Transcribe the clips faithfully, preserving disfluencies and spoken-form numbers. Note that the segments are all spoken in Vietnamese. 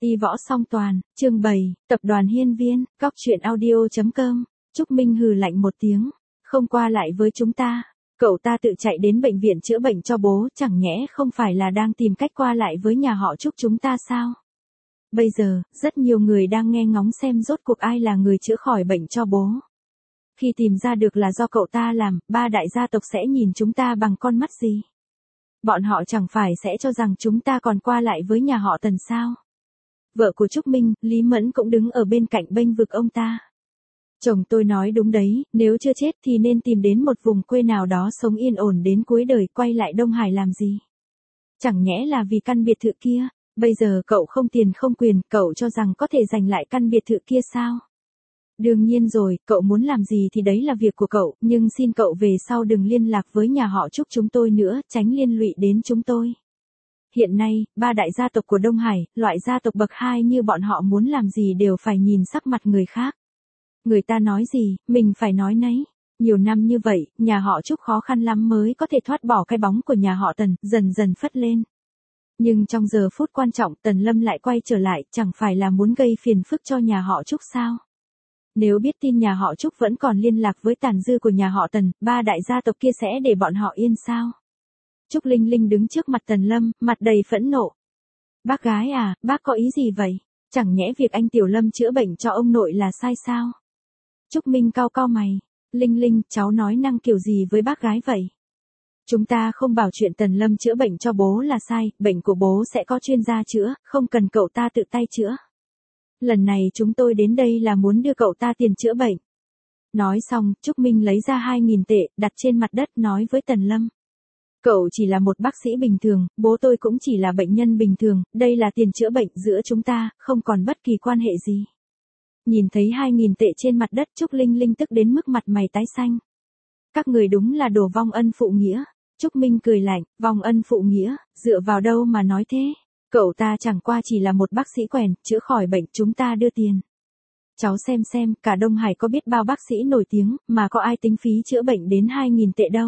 Y võ song toàn, chương bảy, tập đoàn Hiên Viên, góc truyện audio.com. Trúc Minh hừ lạnh một tiếng, không qua lại với chúng ta. Cậu ta tự chạy đến bệnh viện chữa bệnh cho bố, chẳng nhẽ không phải là đang tìm cách qua lại với nhà họ Trúc chúng ta sao? Bây giờ, rất nhiều người đang nghe ngóng xem rốt cuộc ai là người chữa khỏi bệnh cho bố. Khi tìm ra được là do cậu ta làm, ba đại gia tộc sẽ nhìn chúng ta bằng con mắt gì? Bọn họ chẳng phải sẽ cho rằng chúng ta còn qua lại với nhà họ Tần sao? Vợ của Trúc Minh, Lý Mẫn cũng đứng ở bên cạnh bênh vực ông ta. Chồng tôi nói đúng đấy, nếu chưa chết thì nên tìm đến một vùng quê nào đó sống yên ổn đến cuối đời, quay lại Đông Hải làm gì? Chẳng nhẽ là vì căn biệt thự kia, bây giờ cậu không tiền không quyền, cậu cho rằng có thể giành lại căn biệt thự kia sao? Đương nhiên rồi, cậu muốn làm gì thì đấy là việc của cậu, nhưng xin cậu về sau đừng liên lạc với nhà họ Trúc chúng tôi nữa, tránh liên lụy đến chúng tôi. Hiện nay, ba đại gia tộc của Đông Hải, loại gia tộc bậc hai như bọn họ muốn làm gì đều phải nhìn sắc mặt người khác. Người ta nói gì, mình phải nói nấy. Nhiều năm như vậy, nhà họ Trúc khó khăn lắm mới có thể thoát bỏ cái bóng của nhà họ Tần, dần dần phất lên. Nhưng trong giờ phút quan trọng, Tần Lâm lại quay trở lại, chẳng phải là muốn gây phiền phức cho nhà họ Trúc sao? Nếu biết tin nhà họ Trúc vẫn còn liên lạc với tàn dư của nhà họ Tần, ba đại gia tộc kia sẽ để bọn họ yên sao? Trúc Linh Linh đứng trước mặt Tần Lâm, mặt đầy phẫn nộ. Bác gái à, bác có ý gì vậy? Chẳng nhẽ việc anh Tiểu Lâm chữa bệnh cho ông nội là sai sao? Trúc Minh cau cau mày. Linh Linh, cháu nói năng kiểu gì với bác gái vậy? Chúng ta không bảo chuyện Tần Lâm chữa bệnh cho bố là sai, bệnh của bố sẽ có chuyên gia chữa, không cần cậu ta tự tay chữa. Lần này chúng tôi đến đây là muốn đưa cậu ta tiền chữa bệnh. Nói xong, Trúc Minh lấy ra hai nghìn tệ, đặt trên mặt đất nói với Tần Lâm. Cậu chỉ là một bác sĩ bình thường, bố tôi cũng chỉ là bệnh nhân bình thường, đây là tiền chữa bệnh giữa chúng ta, không còn bất kỳ quan hệ gì. Nhìn thấy hai nghìn tệ trên mặt đất, Trúc Linh Linh tức đến mức mặt mày tái xanh. Các người đúng là đồ vong ân phụ nghĩa. Trúc Minh cười lạnh, vong ân phụ nghĩa, dựa vào đâu mà nói thế? Cậu ta chẳng qua chỉ là một bác sĩ quèn, chữa khỏi bệnh chúng ta đưa tiền. Cháu xem xem, cả Đông Hải có biết bao bác sĩ nổi tiếng, mà có ai tính phí chữa bệnh đến hai nghìn tệ đâu.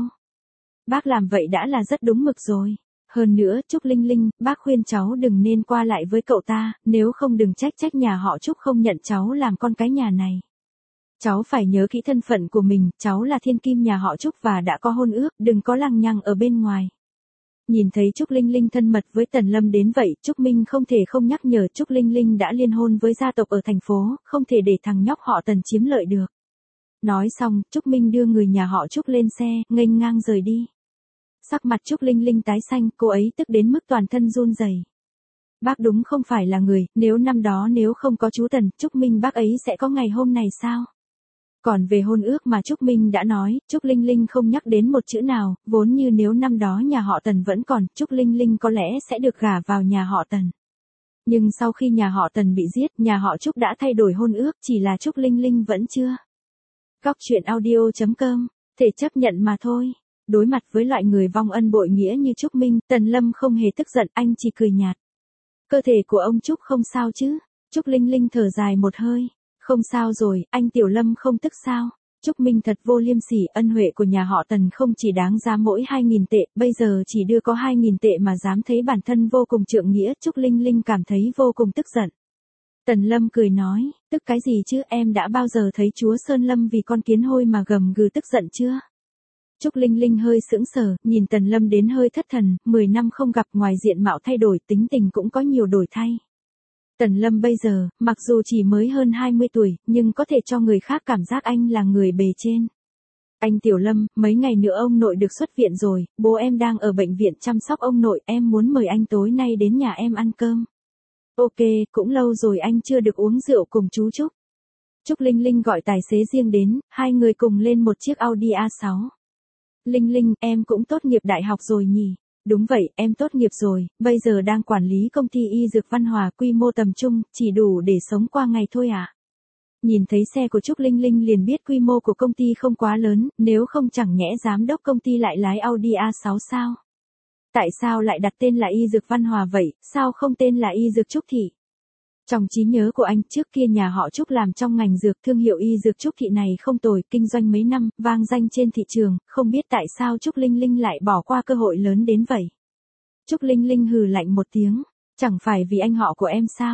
Bác làm vậy đã là rất đúng mực rồi. Hơn nữa, Trúc Linh Linh, bác khuyên cháu đừng nên qua lại với cậu ta, nếu không đừng trách trách nhà họ Trúc không nhận cháu làm con cái nhà này. Cháu phải nhớ kỹ thân phận của mình, cháu là thiên kim nhà họ Trúc và đã có hôn ước, đừng có lăng nhăng ở bên ngoài. Nhìn thấy Trúc Linh Linh thân mật với Tần Lâm đến vậy, Trúc Minh không thể không nhắc nhở Trúc Linh Linh đã liên hôn với gia tộc ở thành phố, không thể để thằng nhóc họ Tần chiếm lợi được. Nói xong, Trúc Minh đưa người nhà họ Trúc lên xe, nghênh ngang rời đi. Sắc mặt Trúc Linh Linh tái xanh, cô ấy tức đến mức toàn thân run rẩy. Bác đúng không phải là người, nếu năm đó nếu không có chú Tần, Trúc Minh bác ấy sẽ có ngày hôm này sao? Còn về hôn ước mà Trúc Minh đã nói, Trúc Linh Linh không nhắc đến một chữ nào, vốn như nếu năm đó nhà họ Tần vẫn còn, Trúc Linh Linh có lẽ sẽ được gả vào nhà họ Tần. Nhưng sau khi nhà họ Tần bị giết, nhà họ Trúc đã thay đổi hôn ước, chỉ là Trúc Linh Linh vẫn chưa. Góc truyện audio.com, thể chấp nhận mà thôi. Đối mặt với loại người vong ân bội nghĩa như Trúc Minh, Tần Lâm không hề tức giận, anh chỉ cười nhạt. Cơ thể của ông Trúc không sao chứ? Trúc Linh Linh thở dài một hơi. Không sao rồi, anh Tiểu Lâm không tức sao? Trúc Minh thật vô liêm sỉ, ân huệ của nhà họ Tần không chỉ đáng giá mỗi hai nghìn tệ, bây giờ chỉ đưa có hai nghìn tệ mà dám thấy bản thân vô cùng trượng nghĩa, Trúc Linh Linh cảm thấy vô cùng tức giận. Tần Lâm cười nói, tức cái gì chứ, em đã bao giờ thấy chúa Sơn Lâm vì con kiến hôi mà gầm gừ tức giận chưa? Trúc Linh Linh hơi sững sờ, nhìn Tần Lâm đến hơi thất thần, mười năm không gặp ngoài diện mạo thay đổi, tính tình cũng có nhiều đổi thay. Tần Lâm bây giờ, mặc dù chỉ mới hơn hai mươi tuổi, nhưng có thể cho người khác cảm giác anh là người bề trên. Anh Tiểu Lâm, mấy ngày nữa ông nội được xuất viện rồi, bố em đang ở bệnh viện chăm sóc ông nội, em muốn mời anh tối nay đến nhà em ăn cơm. Ok, cũng lâu rồi anh chưa được uống rượu cùng chú Trúc. Trúc Linh Linh gọi tài xế riêng đến, hai người cùng lên một chiếc Audi a sáu. Linh Linh, em cũng tốt nghiệp đại học rồi nhỉ? Đúng vậy, em tốt nghiệp rồi, bây giờ đang quản lý công ty y dược Văn Hòa, quy mô tầm trung, chỉ đủ để sống qua ngày thôi à. Nhìn thấy xe của Trúc Linh Linh liền biết quy mô của công ty không quá lớn, nếu không chẳng nhẽ giám đốc công ty lại lái Audi a sáu sao? Tại sao lại đặt tên là y dược Văn Hòa vậy, sao không tên là y dược Trúc Thị? Trong trí nhớ của anh, trước kia nhà họ Trúc làm trong ngành dược, thương hiệu y dược Trúc Thị này không tồi, kinh doanh mấy năm, vang danh trên thị trường, không biết tại sao Trúc Linh Linh lại bỏ qua cơ hội lớn đến vậy. Trúc Linh Linh hừ lạnh một tiếng, chẳng phải vì anh họ của em sao?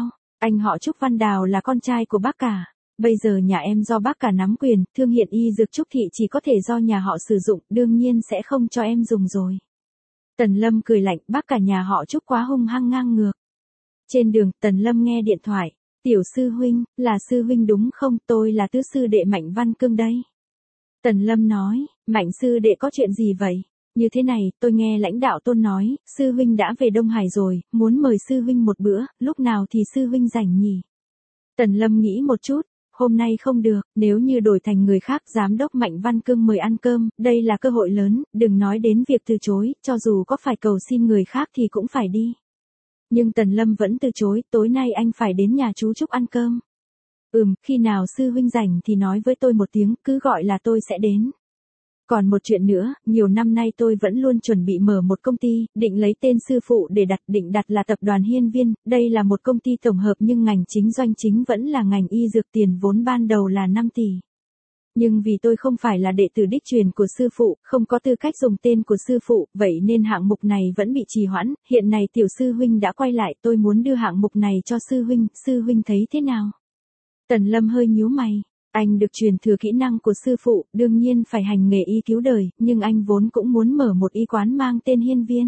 Anh họ Trúc Văn Đào là con trai của bác cả. Bây giờ nhà em do bác cả nắm quyền, thương hiệu y dược Trúc Thị chỉ có thể do nhà họ sử dụng, đương nhiên sẽ không cho em dùng rồi. Tần Lâm cười lạnh, bác cả nhà họ Trúc quá hung hăng ngang ngược. Trên đường, Tần Lâm nghe điện thoại. Tiểu sư huynh, là sư huynh đúng không? Tôi là tứ sư đệ Mạnh Văn Cương đây. Tần Lâm nói, Mạnh sư đệ có chuyện gì vậy? Như thế này, tôi nghe lãnh đạo Tôn nói, sư huynh đã về Đông Hải rồi, muốn mời sư huynh một bữa, lúc nào thì sư huynh rảnh nhỉ? Tần Lâm nghĩ một chút, hôm nay không được, nếu như đổi thành người khác, giám đốc Mạnh Văn Cương mời ăn cơm, đây là cơ hội lớn, đừng nói đến việc từ chối, cho dù có phải cầu xin người khác thì cũng phải đi. Nhưng Tần Lâm vẫn từ chối, tối nay anh phải đến nhà chú Trúc ăn cơm. Ừm, khi nào sư huynh rảnh thì nói với tôi một tiếng, cứ gọi là tôi sẽ đến. Còn một chuyện nữa, nhiều năm nay tôi vẫn luôn chuẩn bị mở một công ty, định lấy tên sư phụ để đặt, định đặt là tập đoàn Hiên Viên, đây là một công ty tổng hợp nhưng ngành chính doanh chính vẫn là ngành y dược, tiền vốn ban đầu là năm tỷ. Nhưng vì tôi không phải là đệ tử đích truyền của sư phụ, không có tư cách dùng tên của sư phụ, vậy nên hạng mục này vẫn bị trì hoãn, hiện này tiểu sư huynh đã quay lại, tôi muốn đưa hạng mục này cho sư huynh, sư huynh thấy thế nào? Tần Lâm hơi nhíu mày. Anh được truyền thừa kỹ năng của sư phụ, đương nhiên phải hành nghề y cứu đời, nhưng anh vốn cũng muốn mở một y quán mang tên Hiên Viên.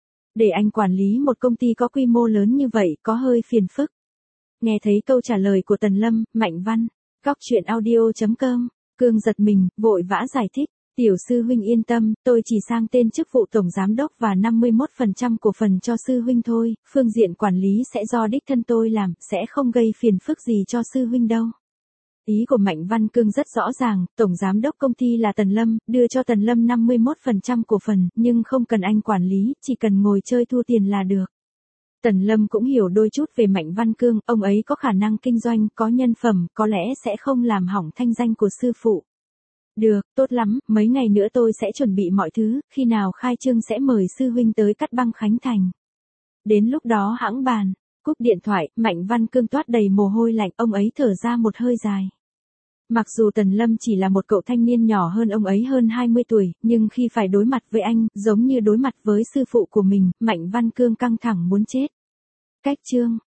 Để anh quản lý một công ty có quy mô lớn như vậy có hơi phiền phức. Nghe thấy câu trả lời của Tần Lâm, Mạnh Văn, góc chuyện audio chấm com, Cương giật mình, vội vã giải thích. Tiểu sư huynh yên tâm, tôi chỉ sang tên chức vụ tổng giám đốc và năm mươi mốt phần trăm cổ phần cho sư huynh thôi, phương diện quản lý sẽ do đích thân tôi làm, sẽ không gây phiền phức gì cho sư huynh đâu. Ý của Mạnh Văn Cương rất rõ ràng, tổng giám đốc công ty là Tần Lâm, đưa cho Tần Lâm năm mươi mốt phần trăm cổ phần, nhưng không cần anh quản lý, chỉ cần ngồi chơi thu tiền là được. Tần Lâm cũng hiểu đôi chút về Mạnh Văn Cương, ông ấy có khả năng kinh doanh, có nhân phẩm, có lẽ sẽ không làm hỏng thanh danh của sư phụ. Được, tốt lắm, mấy ngày nữa tôi sẽ chuẩn bị mọi thứ, khi nào khai trương sẽ mời sư huynh tới Cát Băng Khánh Thành. Đến lúc đó hãng bàn. Cúp điện thoại, Mạnh Văn Cương toát đầy mồ hôi lạnh, ông ấy thở ra một hơi dài. Mặc dù Tần Lâm chỉ là một cậu thanh niên nhỏ hơn ông ấy hơn hai mươi tuổi, nhưng khi phải đối mặt với anh, giống như đối mặt với sư phụ của mình, Mạnh Văn Cương căng thẳng muốn chết. Cách chương